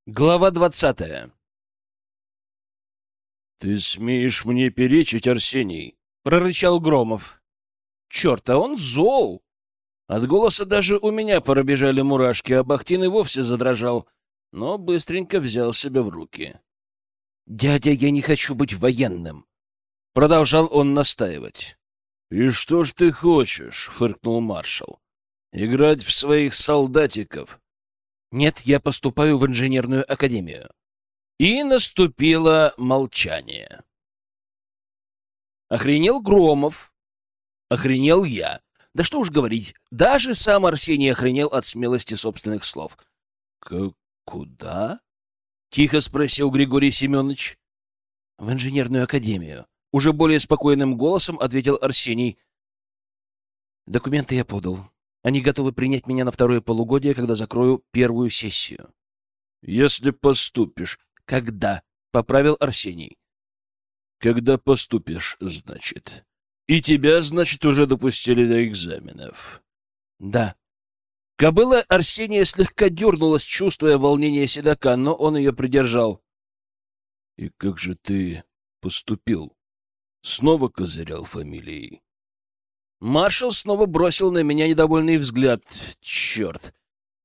Глава 20. «Ты смеешь мне перечить, Арсений?» — прорычал Громов. «Черт, а он зол!» От голоса даже у меня пробежали мурашки, а Бахтин и вовсе задрожал, но быстренько взял себя в руки. «Дядя, я не хочу быть военным!» — продолжал он настаивать. «И что ж ты хочешь?» — фыркнул маршал. «Играть в своих солдатиков?» «Нет, я поступаю в инженерную академию». И наступило молчание. Охренел Громов. Охренел я. Да что уж говорить, даже сам Арсений охренел от смелости собственных слов. «Куда?» — тихо спросил Григорий Семенович. — В инженерную академию. Уже более спокойным голосом ответил Арсений. — Документы я подал. Они готовы принять меня на второе полугодие, когда закрою первую сессию. — Если поступишь. — Когда? — поправил Арсений. — Когда поступишь, значит. И тебя, значит, уже допустили до экзаменов. — Да. Кобыла Арсения слегка дернулась, чувствуя волнение седока, но он ее придержал. — И как же ты поступил? Снова козырял фамилией? Маршал снова бросил на меня недовольный взгляд. Черт!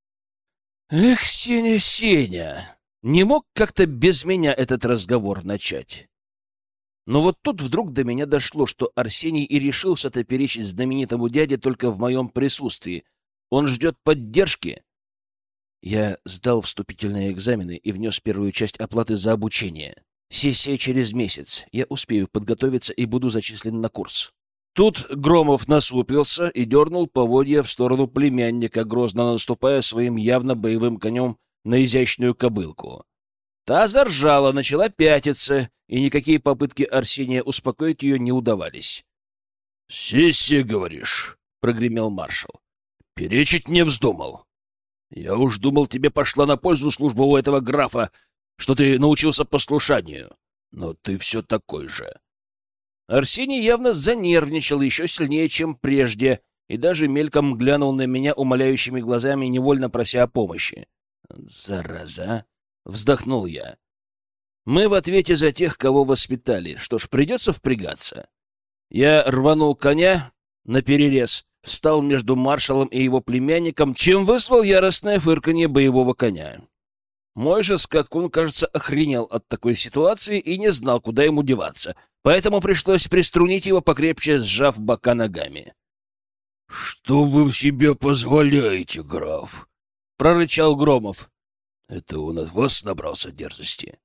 Эх, Сеня, Сеня! Не мог как-то без меня этот разговор начать. Но вот тут вдруг до меня дошло, что Арсений и решился-то перечить знаменитому дяде только в моем присутствии. Он ждет поддержки. Я сдал вступительные экзамены и внес первую часть оплаты за обучение. Сессия через месяц. Я успею подготовиться и буду зачислен на курс. Тут Громов насупился и дернул поводья в сторону племянника, грозно наступая своим явно боевым конем на изящную кобылку. Та заржала, начала пятиться, и никакие попытки Арсения успокоить ее не удавались. — Сессия, говоришь? — прогремел маршал. — Перечить не вздумал. Я уж думал, тебе пошла на пользу служба у этого графа, что ты научился послушанию. Но ты все такой же. Арсений явно занервничал еще сильнее, чем прежде, и даже мельком глянул на меня умоляющими глазами, невольно прося о помощи. «Зараза!» — вздохнул я. «Мы в ответе за тех, кого воспитали. Что ж, придется впрягаться». Я рванул коня наперерез, встал между маршалом и его племянником, чем вызвал яростное фырканье боевого коня. Мой же скакун, кажется, охренел от такой ситуации и не знал, куда ему деваться, поэтому пришлось приструнить его покрепче, сжав бока ногами. — Что вы себе позволяете, граф? — прорычал Громов. — Это он от вас набрался дерзости.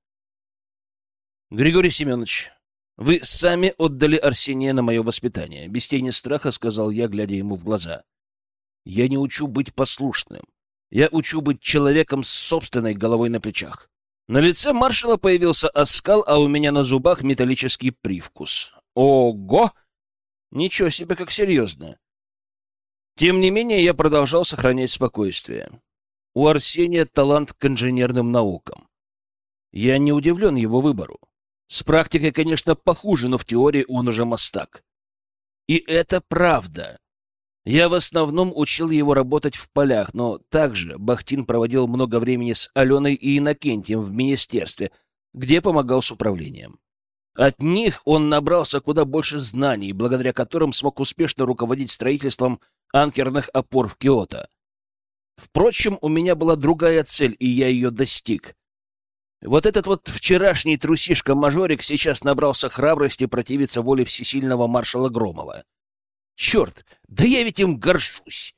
— Григорий Семенович, вы сами отдали Арсения на мое воспитание. Без тени страха сказал я, глядя ему в глаза. Я не учу быть послушным. Я учу быть человеком с собственной головой на плечах. На лице маршала появился оскал, а у меня на зубах металлический привкус. Ого! Ничего себе, как серьезно. Тем не менее, я продолжал сохранять спокойствие. У Арсения талант к инженерным наукам. Я не удивлен его выбору. С практикой, конечно, похуже, но в теории он уже мастак. И это правда. Я в основном учил его работать в полях, но также Бахтин проводил много времени с Аленой и Иннокентием в министерстве, где помогал с управлением. От них он набрался куда больше знаний, благодаря которым смог успешно руководить строительством анкерных опор в Киото. Впрочем, у меня была другая цель, и я ее достиг. Вот этот вот вчерашний трусишка-мажорик сейчас набрался храбрости противиться воле всесильного маршала Громова. Черт, да я ведь им горжусь!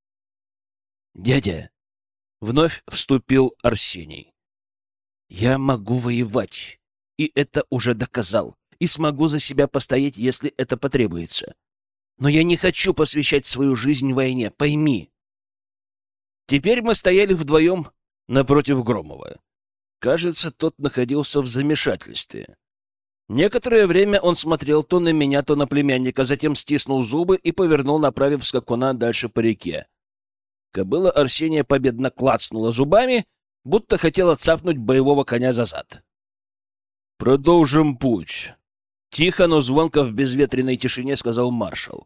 Дядя, вновь вступил Арсений. Я могу воевать, и это уже доказал, и смогу за себя постоять, если это потребуется. Но я не хочу посвящать свою жизнь войне, пойми. Теперь мы стояли вдвоем напротив Громова. Кажется, тот находился в замешательстве. Некоторое время он смотрел то на меня, то на племянника, затем стиснул зубы и повернул, направив скакуна дальше по реке. Кобыла Арсения победно клацнула зубами, будто хотела цапнуть боевого коня за зад. «Продолжим путь», — тихо, но звонко в безветренной тишине сказал маршал.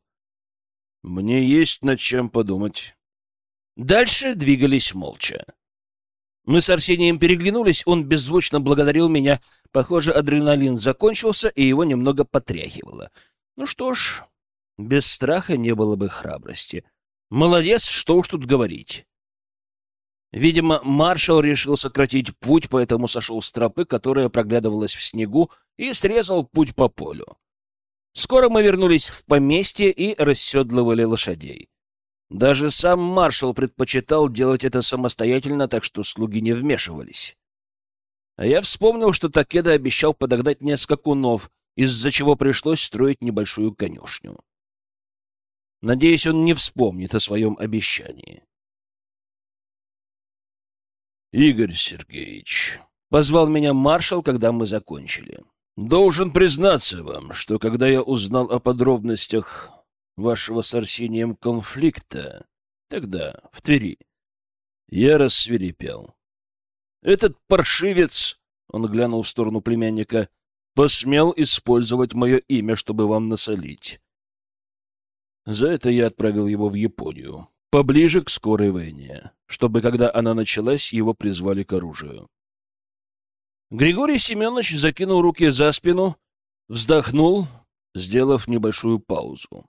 «Мне есть над чем подумать». Дальше двигались молча. Мы с Арсением переглянулись, он беззвучно благодарил меня. Похоже, адреналин закончился, и его немного потряхивало. Ну что ж, без страха не было бы храбрости. Молодец, что уж тут говорить. Видимо, маршал решил сократить путь, поэтому сошел с тропы, которая проглядывалась в снегу, и срезал путь по полю. Скоро мы вернулись в поместье и расседлывали лошадей. Даже сам маршал предпочитал делать это самостоятельно, так что слуги не вмешивались. А я вспомнил, что Такеда обещал подогнать мне скакунов, из-за чего пришлось строить небольшую конюшню. Надеюсь, он не вспомнит о своем обещании. «Игорь Сергеевич», — позвал меня маршал, когда мы закончили. «Должен признаться вам, что когда я узнал о подробностях вашего с Арсением конфликта, тогда, в Твери, я рассвирепел. Этот паршивец, — он глянул в сторону племянника, — посмел использовать мое имя, чтобы вам насолить. За это я отправил его в Японию, поближе к скорой войне, чтобы, когда она началась, его призвали к оружию». Григорий Семенович закинул руки за спину, вздохнул, сделав небольшую паузу.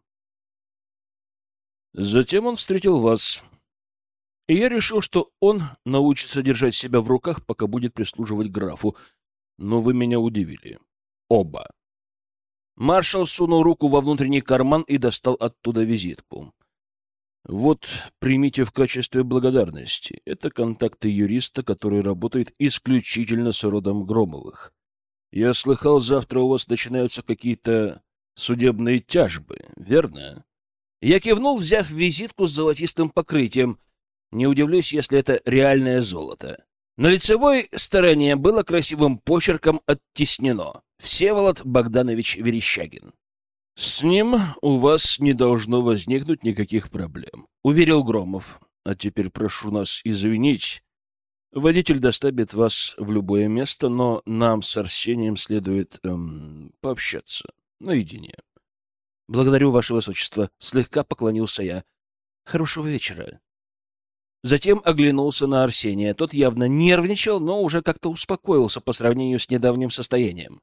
Затем он встретил вас, и я решил, что он научится держать себя в руках, пока будет прислуживать графу. Но вы меня удивили. Оба. Маршал сунул руку во внутренний карман и достал оттуда визитку. Вот, примите в качестве благодарности. Это контакты юриста, который работает исключительно с родом Громовых. Я слыхал, завтра у вас начинаются какие-то судебные тяжбы, верно? Я кивнул, взяв визитку с золотистым покрытием. Не удивлюсь, если это реальное золото. На лицевой стороне было красивым почерком оттеснено: Всеволод Богданович Верещагин. — С ним у вас не должно возникнуть никаких проблем, — уверил Громов. — А теперь прошу нас извинить. Водитель доставит вас в любое место, но нам с Арсением следует пообщаться наедине. — Благодарю, Ваше Высочество. Слегка поклонился я. — Хорошего вечера. Затем оглянулся на Арсения. Тот явно нервничал, но уже как-то успокоился по сравнению с недавним состоянием.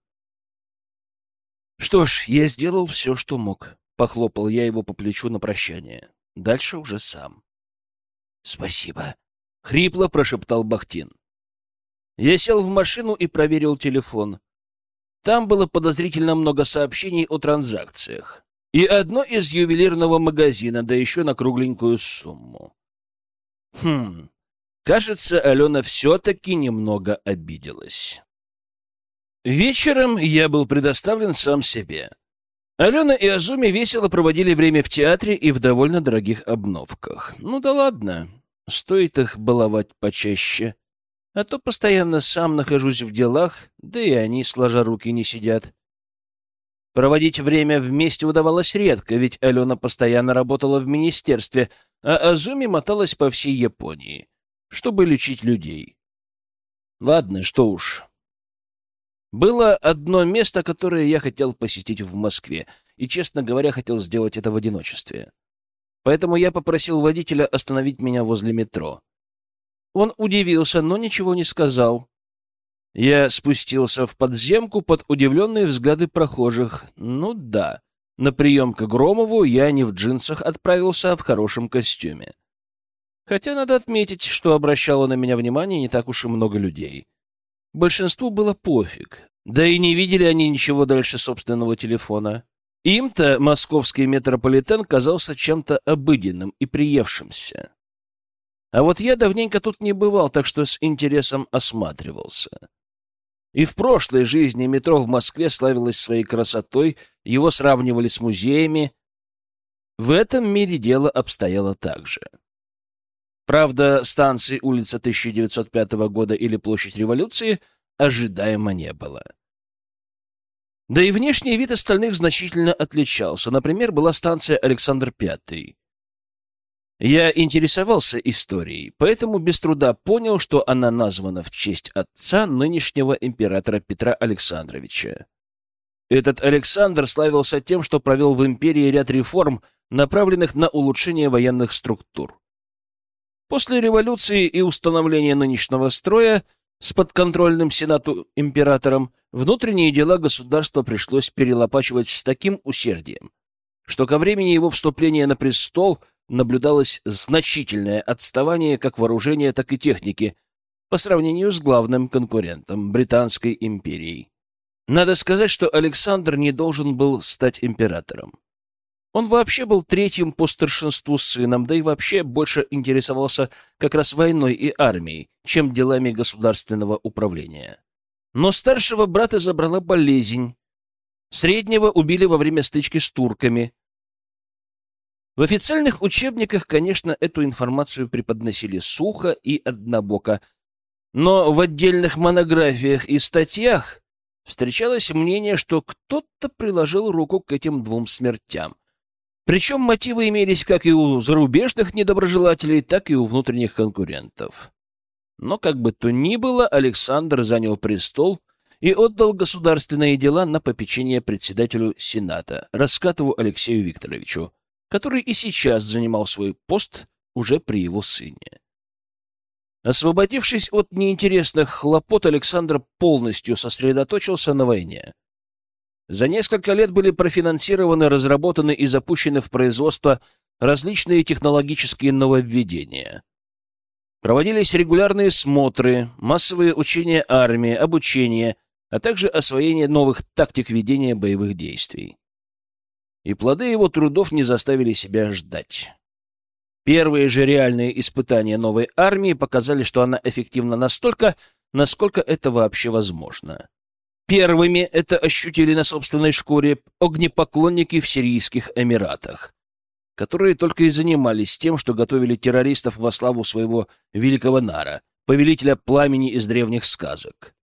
«Что ж, я сделал все, что мог», — похлопал я его по плечу на прощание. Дальше уже сам. «Спасибо», — хрипло прошептал Бахтин. Я сел в машину и проверил телефон. Там было подозрительно много сообщений о транзакциях. И одно из ювелирного магазина, да еще на кругленькую сумму. Кажется, Алена все-таки немного обиделась. Вечером я был предоставлен сам себе. Алена и Азуми весело проводили время в театре и в довольно дорогих обновках. Ну да ладно, стоит их баловать почаще. А то постоянно сам нахожусь в делах, да и они, сложа руки, не сидят. Проводить время вместе удавалось редко, ведь Алена постоянно работала в министерстве, а Азуми моталась по всей Японии, чтобы лечить людей. Ладно, что уж. Было одно место, которое я хотел посетить в Москве, и, честно говоря, хотел сделать это в одиночестве. Поэтому я попросил водителя остановить меня возле метро. Он удивился, но ничего не сказал. Я спустился в подземку под удивленные взгляды прохожих. Ну да, на прием к Громову я не в джинсах отправился, а в хорошем костюме. Хотя надо отметить, что обращало на меня внимание не так уж и много людей. Большинству было пофиг, да и не видели они ничего дальше собственного телефона. Им-то московский метрополитен казался чем-то обыденным и приевшимся. А вот я давненько тут не бывал, так что с интересом осматривался. И в прошлой жизни метро в Москве славилось своей красотой, его сравнивали с музеями. В этом мире дело обстояло так же. Правда, станции улица 1905 года или площадь Революции ожидаемо не было. Да и внешний вид остальных значительно отличался. Например, была станция Александр V. Я интересовался историей, поэтому без труда понял, что она названа в честь отца нынешнего императора Петра Александровича. Этот Александр славился тем, что провел в империи ряд реформ, направленных на улучшение военных структур. После революции и установления нынешнего строя с подконтрольным Сенату императором внутренние дела государства пришлось перелопачивать с таким усердием, что ко времени его вступления на престол наблюдалось значительное отставание как вооружения, так и техники по сравнению с главным конкурентом — Британской империей. Надо сказать, что Александр не должен был стать императором. Он вообще был третьим по старшинству сыном, да и вообще больше интересовался как раз войной и армией, чем делами государственного управления. Но старшего брата забрала болезнь. Среднего убили во время стычки с турками. В официальных учебниках, конечно, эту информацию преподносили сухо и однобоко, но в отдельных монографиях и статьях встречалось мнение, что кто-то приложил руку к этим двум смертям. Причем мотивы имелись как и у зарубежных недоброжелателей, так и у внутренних конкурентов. Но как бы то ни было, Александр занял престол и отдал государственные дела на попечение председателю Сената Раскатову Алексею Викторовичу, который и сейчас занимал свой пост уже при его сыне. Освободившись от неинтересных хлопот, Александр полностью сосредоточился на войне. За несколько лет были профинансированы, разработаны и запущены в производство различные технологические нововведения. Проводились регулярные смотры, массовые учения армии, обучение, а также освоение новых тактик ведения боевых действий. И плоды его трудов не заставили себя ждать. Первые же реальные испытания новой армии показали, что она эффективна настолько, насколько это вообще возможно. Первыми это ощутили на собственной шкуре огнепоклонники в Сирийских Эмиратах, которые только и занимались тем, что готовили террористов во славу своего великого Нара, повелителя пламени из древних сказок.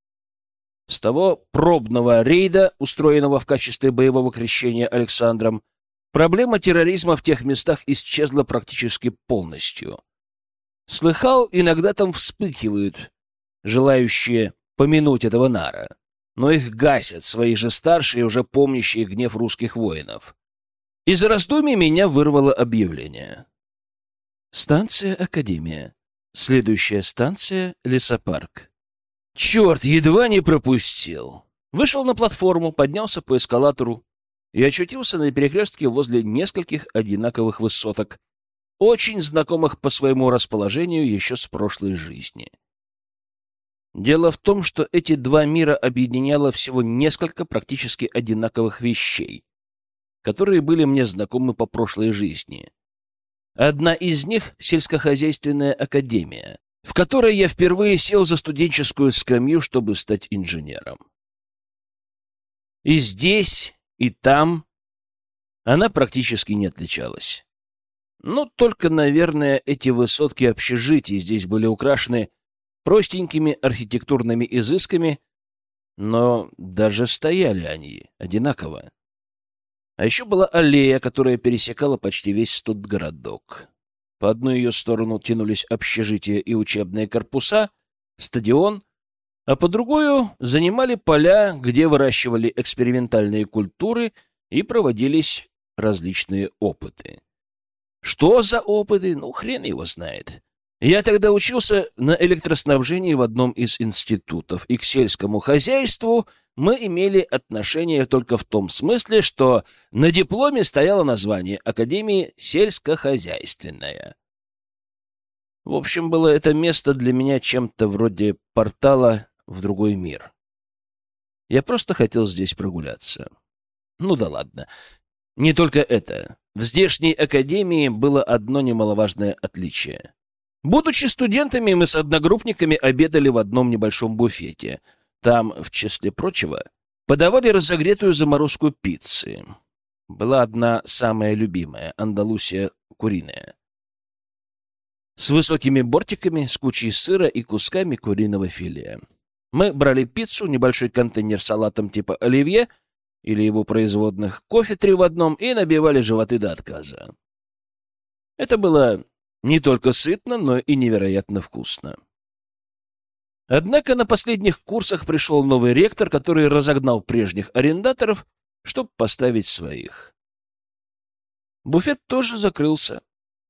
С того пробного рейда, устроенного в качестве боевого крещения Александром, проблема терроризма в тех местах исчезла практически полностью. Слыхал, иногда там вспыхивают желающие помянуть этого Нара, но их гасят свои же старшие, уже помнящие гнев русских воинов. Из раздумий меня вырвало объявление. Станция Академия. Следующая станция — Лесопарк. Черт, едва не пропустил. Вышел на платформу, поднялся по эскалатору и очутился на перекрестке возле нескольких одинаковых высоток, очень знакомых по своему расположению еще с прошлой жизни. Дело в том, что эти два мира объединяло всего несколько практически одинаковых вещей, которые были мне знакомы по прошлой жизни. Одна из них — сельскохозяйственная академия, в которой я впервые сел за студенческую скамью, чтобы стать инженером. И здесь, и там она практически не отличалась. Ну, только, наверное, эти высотки общежитий здесь были украшены простенькими архитектурными изысками, но даже стояли они одинаково. А еще была аллея, которая пересекала почти весь студгородок. По одну ее сторону тянулись общежития и учебные корпуса, стадион, а по другую занимали поля, где выращивали экспериментальные культуры и проводились различные опыты. Что за опыты? Ну, хрен его знает. Я тогда учился на электроснабжении в одном из институтов, и к сельскому хозяйству мы имели отношение только в том смысле, что на дипломе стояло название Академии сельскохозяйственная. В общем, было это место для меня чем-то вроде портала в другой мир. Я просто хотел здесь прогуляться. Ну да ладно. Не только это. В здешней академии было одно немаловажное отличие. Будучи студентами, мы с одногруппниками обедали в одном небольшом буфете. Там, в числе прочего, подавали разогретую заморозку пиццы. Была одна самая любимая — Андалусия куриная. С высокими бортиками, с кучей сыра и кусками куриного филе. Мы брали пиццу, небольшой контейнер с салатом типа оливье или его производных, кофе 3 в 1 и набивали животы до отказа. Это было не только сытно, но и невероятно вкусно. Однако на последних курсах пришел новый ректор, который разогнал прежних арендаторов, чтобы поставить своих. Буфет тоже закрылся.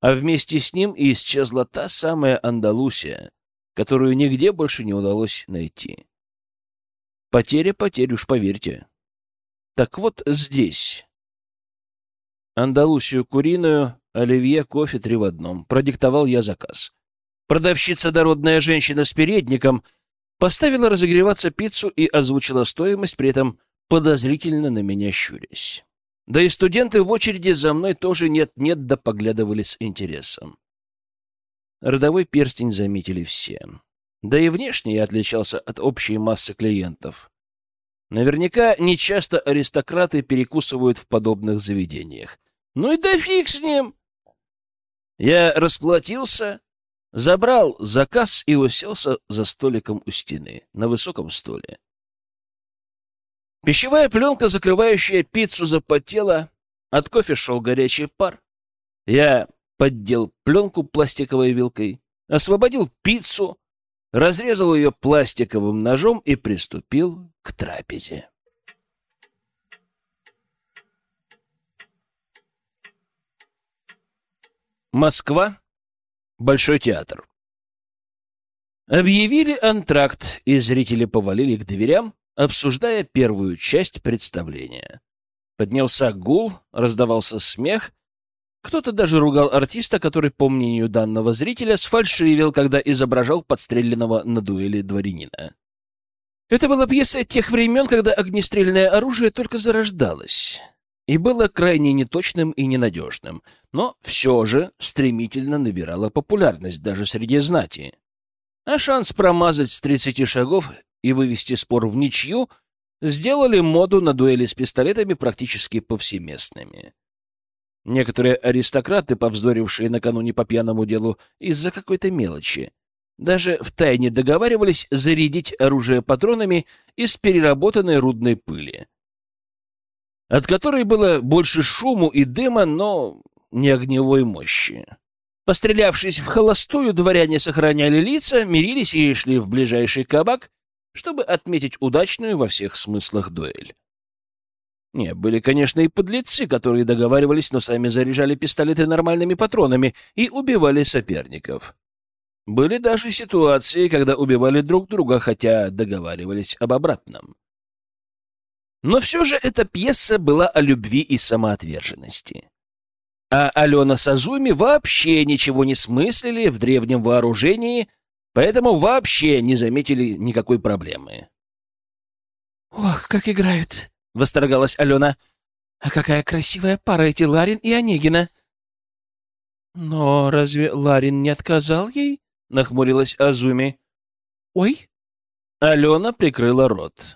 А вместе с ним и исчезла та самая Андалусия, которую нигде больше не удалось найти. Потеря потерь, уж поверьте. Так вот здесь. Андалусию куриную, оливье, кофе 3 в одном. Продиктовал я заказ. Продавщица, дородная женщина с передником, поставила разогреваться пиццу и озвучила стоимость, при этом подозрительно на меня щурясь. Да и студенты в очереди за мной тоже нет-нет да поглядывали с интересом. Родовой перстень заметили все. Да и внешне я отличался от общей массы клиентов. Наверняка нечасто аристократы перекусывают в подобных заведениях. Ну и да фиг с ним! Я расплатился, забрал заказ и уселся за столиком у стены, на высоком столе. Пищевая пленка, закрывающая пиццу, запотела, от кофе шел горячий пар. Я поддел пленку пластиковой вилкой, освободил пиццу, разрезал ее пластиковым ножом и приступил к трапезе. Москва. Большой театр. Объявили антракт, и зрители повалили к дверям, обсуждая первую часть представления. Поднялся гул, раздавался смех. Кто-то даже ругал артиста, который, по мнению данного зрителя, сфальшивил, когда изображал подстреленного на дуэли дворянина. Это была пьеса тех времен, когда огнестрельное оружие только зарождалось и было крайне неточным и ненадежным, но все же стремительно набирало популярность даже среди знати. А шанс промазать с 30 шагов и вывести спор в ничью сделали моду на дуэли с пистолетами практически повсеместными. Некоторые аристократы, повздорившие накануне по пьяному делу из-за какой-то мелочи, даже втайне договаривались зарядить оружие патронами из переработанной рудной пыли, от которой было больше шуму и дыма, но не огневой мощи. Пострелявшись в холостую, дворяне сохраняли лица, мирились и шли в ближайший кабак, чтобы отметить удачную во всех смыслах дуэль. Не, были, конечно, и подлецы, которые договаривались, но сами заряжали пистолеты нормальными патронами и убивали соперников. Были даже ситуации, когда убивали друг друга, хотя договаривались об обратном. Но все же эта пьеса была о любви и самоотверженности. А Алена с Азуми вообще ничего не смыслили в древнем вооружении, поэтому вообще не заметили никакой проблемы. «Ох, как играют!» — восторгалась Алена. «А какая красивая пара эти Ларин и Онегина!» «Но разве Ларин не отказал ей?» — нахмурилась Азуми. «Ой!» Алена прикрыла рот.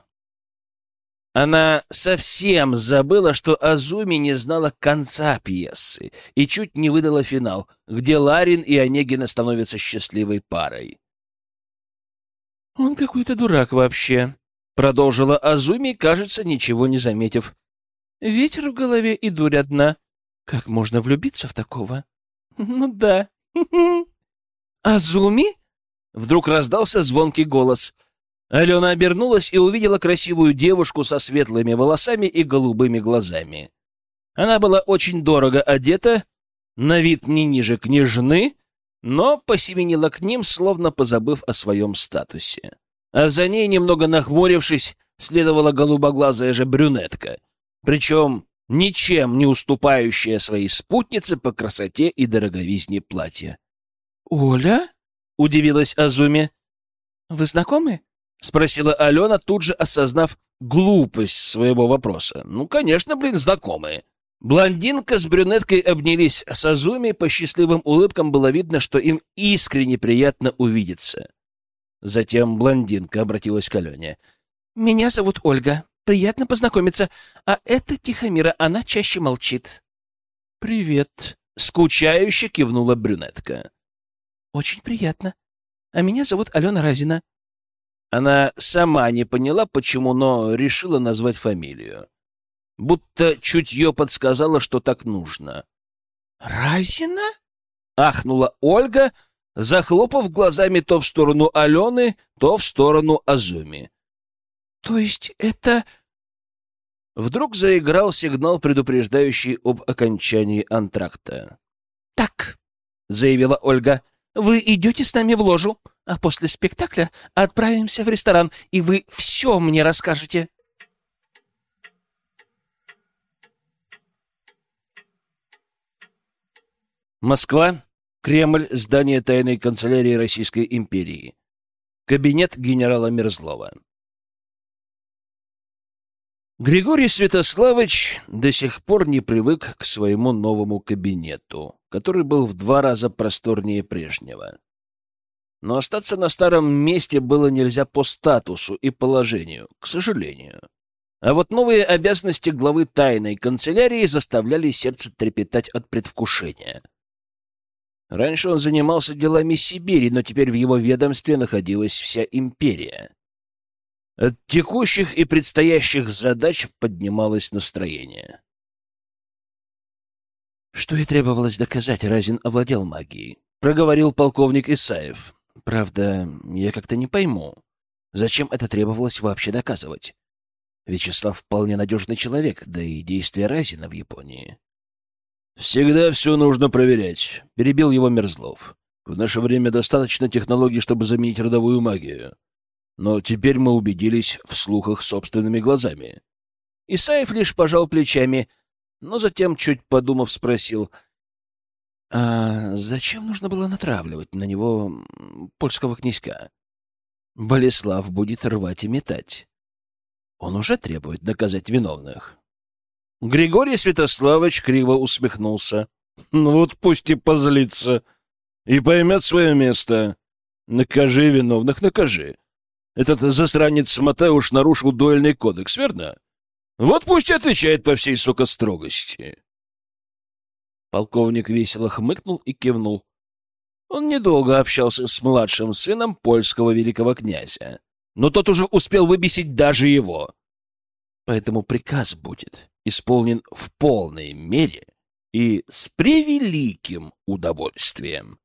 Она совсем забыла, что Азуми не знала конца пьесы и чуть не выдала финал, где Ларин и Онегина становятся счастливой парой. «Он какой-то дурак вообще», — продолжила Азуми, кажется, ничего не заметив. «Ветер в голове и дурь одна. Как можно влюбиться в такого?» «Ну да». «Азуми?» — вдруг раздался звонкий голос. Алена обернулась и увидела красивую девушку со светлыми волосами и голубыми глазами. Она была очень дорого одета, на вид не ниже княжны, но посеменила к ним, словно позабыв о своем статусе. А за ней, немного нахмурившись, следовала голубоглазая же брюнетка, причем ничем не уступающая своей спутнице по красоте и дороговизне платья. «Оля?» — удивилась Азуми. «Вы знакомы?» — спросила Алена, тут же осознав глупость своего вопроса. «Ну, конечно, знакомые». Блондинка с брюнеткой обнялись с Азуми, по счастливым улыбкам было видно, что им искренне приятно увидеться. Затем блондинка обратилась к Алене. «Меня зовут Ольга. Приятно познакомиться. А это Тихомира, она чаще молчит». «Привет», — скучающе кивнула брюнетка. «Очень приятно. А меня зовут Алена Разина». Она сама не поняла, почему, но решила назвать фамилию. Будто чутье подсказало, что так нужно. «Разина?» — ахнула Ольга, захлопав глазами то в сторону Алены, то в сторону Азуми. «То есть это...» Вдруг заиграл сигнал, предупреждающий об окончании антракта. «Так, — заявила Ольга. Вы идете с нами в ложу, а после спектакля отправимся в ресторан, и вы все мне расскажете. Москва. Кремль. Здание тайной канцелярии Российской империи. Кабинет генерала Мерзлова. Григорий Святославович до сих пор не привык к своему новому кабинету, который был в 2 раза просторнее прежнего. Но остаться на старом месте было нельзя по статусу и положению, к сожалению. А вот новые обязанности главы тайной канцелярии заставляли сердце трепетать от предвкушения. Раньше он занимался делами Сибири, но теперь в его ведомстве находилась вся империя. От текущих и предстоящих задач поднималось настроение. Что и требовалось доказать, Разин овладел магией, проговорил полковник Исаев. Правда, я как-то не пойму, зачем это требовалось вообще доказывать. Вячеслав вполне надежный человек, да и действия Разина в Японии. «Всегда все нужно проверять», — перебил его Мерзлов. «В наше время достаточно технологий, чтобы заменить родовую магию. Но теперь мы убедились в слухах собственными глазами». Исаев лишь пожал плечами, но затем, чуть подумав, спросил: «А зачем нужно было натравливать на него польского князька? Болеслав будет рвать и метать. Он уже требует наказать виновных». Григорий Святославович криво усмехнулся. «Ну вот пусть и позлится, и поймет свое место. Накажи виновных, накажи. Этот засранец Матай уж нарушил дуэльный кодекс, верно? Вот пусть и отвечает по всей строгости». Полковник весело хмыкнул и кивнул. Он недолго общался с младшим сыном польского великого князя, но тот уже успел выбесить даже его. Поэтому приказ будет исполнен в полной мере и с превеликим удовольствием.